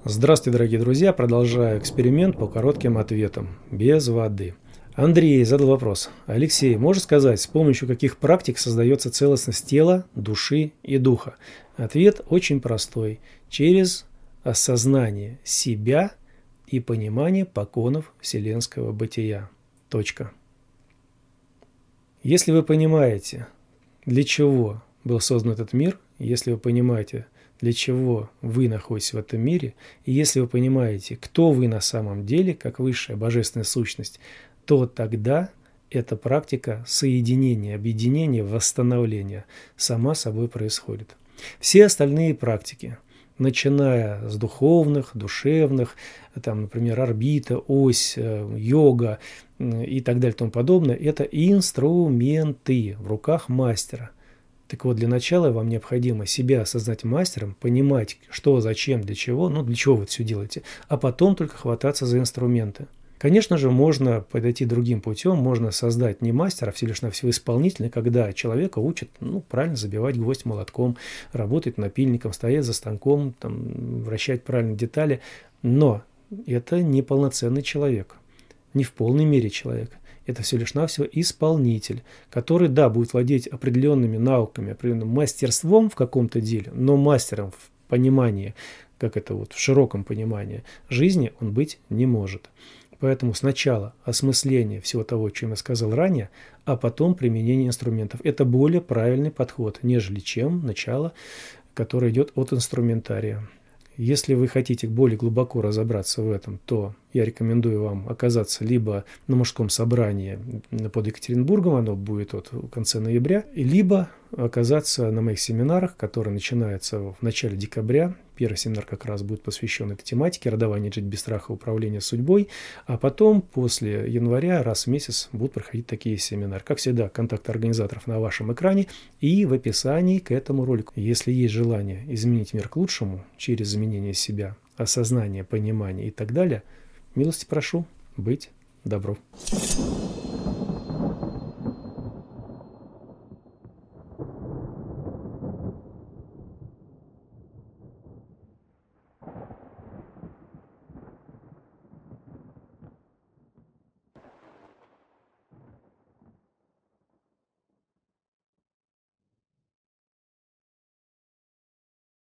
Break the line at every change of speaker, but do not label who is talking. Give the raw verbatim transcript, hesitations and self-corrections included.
Здравствуйте, дорогие друзья! Продолжаю эксперимент по коротким ответам, без воды. Андрей задал вопрос. Алексей, можешь сказать, с помощью каких практик создается целостность тела, души и духа? Ответ очень простой. Через осознание себя и понимание поконов вселенского бытия. Точка. Если вы понимаете, для чего был создан этот мир, если вы понимаете, для чего вы находитесь в этом мире, и если вы понимаете, кто вы на самом деле, как высшая божественная сущность, то тогда эта практика соединения, объединения, восстановления сама собой происходит. Все остальные практики, начиная с духовных, душевных, там, например, орбита, ось, йога и так далее и тому подобное, это инструменты в руках мастера. Так вот, для начала вам необходимо себя осознать мастером, понимать, что, зачем, для чего, ну, для чего вы это все делаете, а потом только хвататься за инструменты. Конечно же, можно подойти другим путем, можно создать не мастера, а всего лишь навсего исполнителя, когда человека учат, ну, правильно забивать гвоздь молотком, работать напильником, стоять за станком, там, вращать правильно детали, но это не полноценный человек, не в полной мере человек. Это все лишь навсего исполнитель, который, да, будет владеть определенными науками, определенным мастерством в каком-то деле, но мастером в понимании, как это вот в широком понимании жизни, он быть не может. Поэтому сначала осмысление всего того, о чем я сказал ранее, а потом применение инструментов. Это более правильный подход, нежели чем начало, которое идет от инструментария. Если вы хотите более глубоко разобраться в этом, то я рекомендую вам оказаться либо на мужском собрании под Екатеринбургом, оно будет вот в конце ноября, либо оказаться на моих семинарах, которые начинаются в начале декабря. Первый семинар как раз будет посвящен этой тематике «Родование жить без страха, управление судьбой», а потом после января раз в месяц будут проходить такие семинары. Как всегда, контакты организаторов на вашем экране и в описании к этому ролику. Если есть желание изменить мир к лучшему через изменение себя, осознание, понимание и так далее, милости прошу, быть добру.